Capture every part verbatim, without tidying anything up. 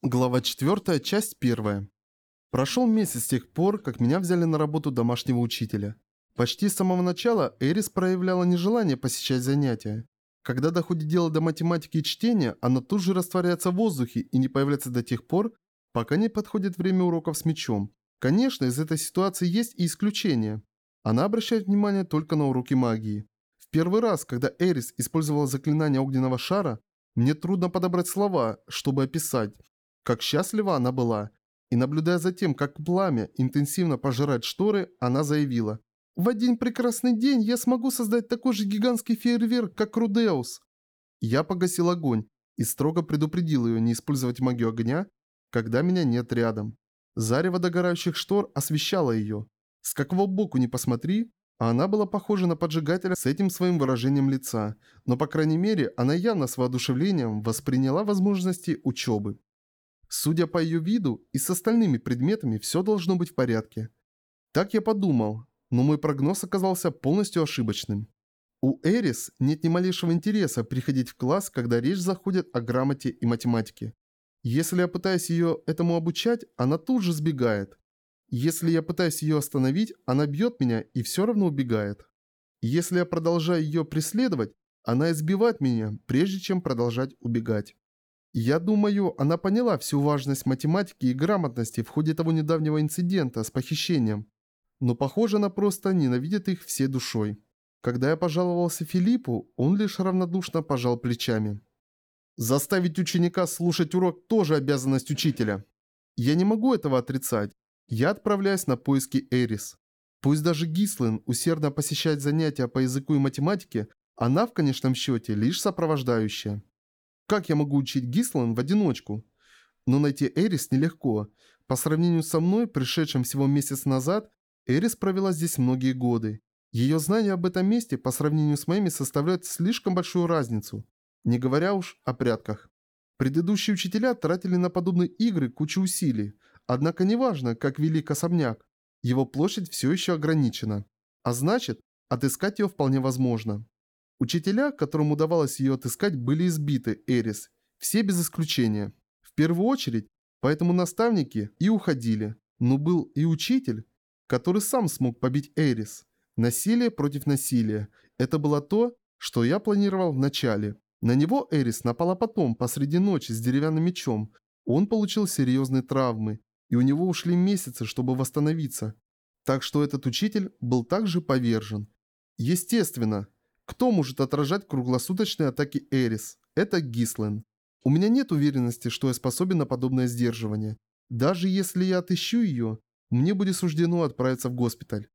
Глава четвёртая, часть первая. Прошел месяц с тех пор, как меня взяли на работу домашнего учителя. Почти с самого начала Эрис проявляла нежелание посещать занятия. Когда доходит дело до математики и чтения, она тут же растворяется в воздухе и не появляется до тех пор, пока не подходит время уроков с мячом. Конечно, из этой ситуации есть и исключения. Она обращает внимание только на уроки магии. В первый раз, когда Эрис использовала заклинание огненного шара, мне трудно подобрать слова, чтобы описать, как счастлива она была. И наблюдая за тем, как пламя интенсивно пожирает шторы, она заявила: «В один прекрасный день я смогу создать такой же гигантский фейерверк, как Рудеус». Я погасил огонь и строго предупредил ее не использовать магию огня, когда меня нет рядом. Зарево догорающих штор освещало ее. С какого боку ни посмотри, а она была похожа на поджигателя с этим своим выражением лица, но по крайней мере она явно с воодушевлением восприняла возможности учебы. Судя по ее виду и с остальными предметами, все должно быть в порядке. Так я подумал, но мой прогноз оказался полностью ошибочным. У Эрис нет ни малейшего интереса приходить в класс, когда речь заходит о грамоте и математике. Если я пытаюсь ее этому обучать, она тут же сбегает. Если я пытаюсь ее остановить, она бьет меня и все равно убегает. Если я продолжаю ее преследовать, она избивает меня, прежде чем продолжать убегать. Я думаю, она поняла всю важность математики и грамотности в ходе того недавнего инцидента с похищением. Но похоже, она просто ненавидит их всей душой. Когда я пожаловался Филиппу, он лишь равнодушно пожал плечами. Заставить ученика слушать урок тоже обязанность учителя. Я не могу этого отрицать. Я отправляюсь на поиски Эрис. Пусть даже Гислин усердно посещает занятия по языку и математике, она в конечном счете лишь сопровождающая. Как я могу учить Гислан в одиночку? Но найти Эрис нелегко. По сравнению со мной, пришедшим всего месяц назад, Эрис провела здесь многие годы. Ее знания об этом месте по сравнению с моими составляют слишком большую разницу. Не говоря уж о прятках. Предыдущие учителя тратили на подобные игры кучу усилий. Однако неважно, как велик особняк, его площадь все еще ограничена. А значит, отыскать ее вполне возможно. Учителя, которым удавалось ее отыскать, были избиты Эрис, все без исключения. В первую очередь, поэтому наставники и уходили. Но был и учитель, который сам смог побить Эрис. Насилие против насилия. Это было то, что я планировал в начале. На него Эрис напала потом, посреди ночи, с деревянным мечом. Он получил серьезные травмы, и у него ушли месяцы, чтобы восстановиться. Так что этот учитель был также повержен. Естественно, кто может отражать круглосуточные атаки Эрис? Это Гислен. У меня нет уверенности, что я способен на подобное сдерживание. Даже если я отыщу ее, мне будет суждено отправиться в госпиталь.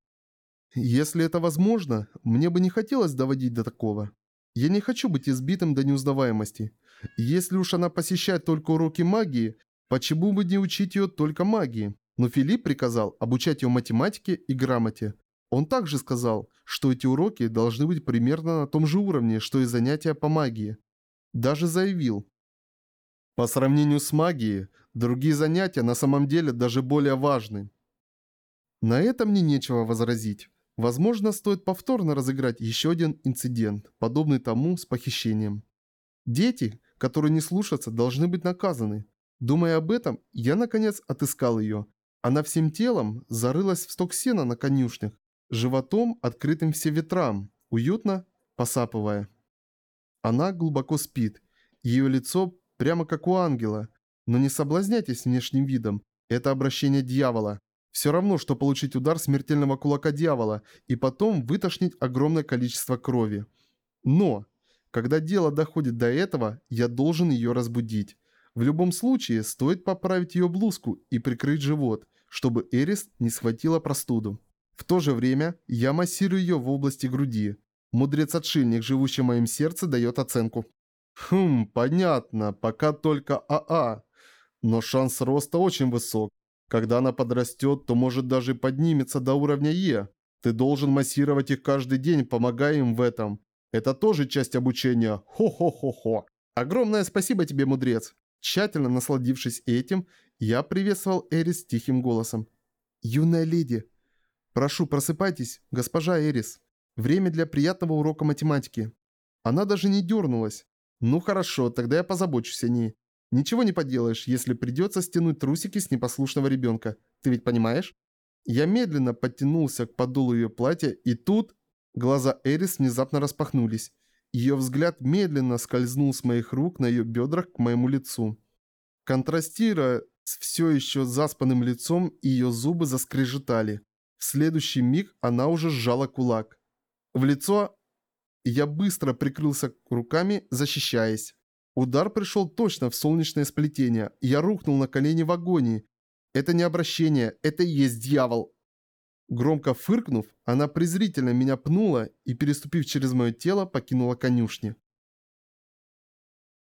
Если это возможно, мне бы не хотелось доводить до такого. Я не хочу быть избитым до неузнаваемости. Если уж она посещает только уроки магии, почему бы не учить ее только магии? Но Филипп приказал обучать ее математике и грамоте. Он также сказал, что эти уроки должны быть примерно на том же уровне, что и занятия по магии. Даже заявил: по сравнению с магией, другие занятия на самом деле даже более важны. На это мне нечего возразить. Возможно, стоит повторно разыграть еще один инцидент, подобный тому с похищением. Дети, которые не слушаются, должны быть наказаны. Думая об этом, я наконец отыскал ее. Она всем телом зарылась в сток сена на конюшнях, животом, открытым все ветрам, уютно посапывая. Она глубоко спит. Ее лицо прямо как у ангела. Но не соблазняйтесь внешним видом. Это обращение дьявола. Все равно, что получить удар смертельного кулака дьявола и потом вытошнить огромное количество крови. Но, когда дело доходит до этого, я должен ее разбудить. В любом случае, стоит поправить ее блузку и прикрыть живот, чтобы Эрис не схватила простуду. В то же время я массирую ее в области груди. Мудрец-отшельник, живущий в моем сердце, дает оценку. Хм, понятно, пока только АА. Но шанс роста очень высок. Когда она подрастет, то может даже поднимется до уровня Е. Ты должен массировать их каждый день, помогая им в этом. Это тоже часть обучения. Хо-хо-хо-хо. Огромное спасибо тебе, мудрец. Тщательно насладившись этим, я приветствовал Эрис тихим голосом. Юная леди. Прошу, просыпайтесь, госпожа Эрис. Время для приятного урока математики. Она даже не дернулась. Ну хорошо, тогда я позабочусь о ней. Ничего не поделаешь, если придется стянуть трусики с непослушного ребенка. Ты ведь понимаешь? Я медленно подтянулся к подолу ее платья, и тут глаза Эрис внезапно распахнулись. Ее взгляд медленно скользнул с моих рук на ее бедрах к моему лицу. Контрастируя с все еще заспанным лицом, ее зубы заскрежетали. В следующий миг она уже сжала кулак. В лицо я быстро прикрылся руками, защищаясь. Удар пришел точно в солнечное сплетение. Я рухнул на колени в агонии. Это не обращение, это и есть дьявол. Громко фыркнув, она презрительно меня пнула и, переступив через мое тело, покинула конюшню.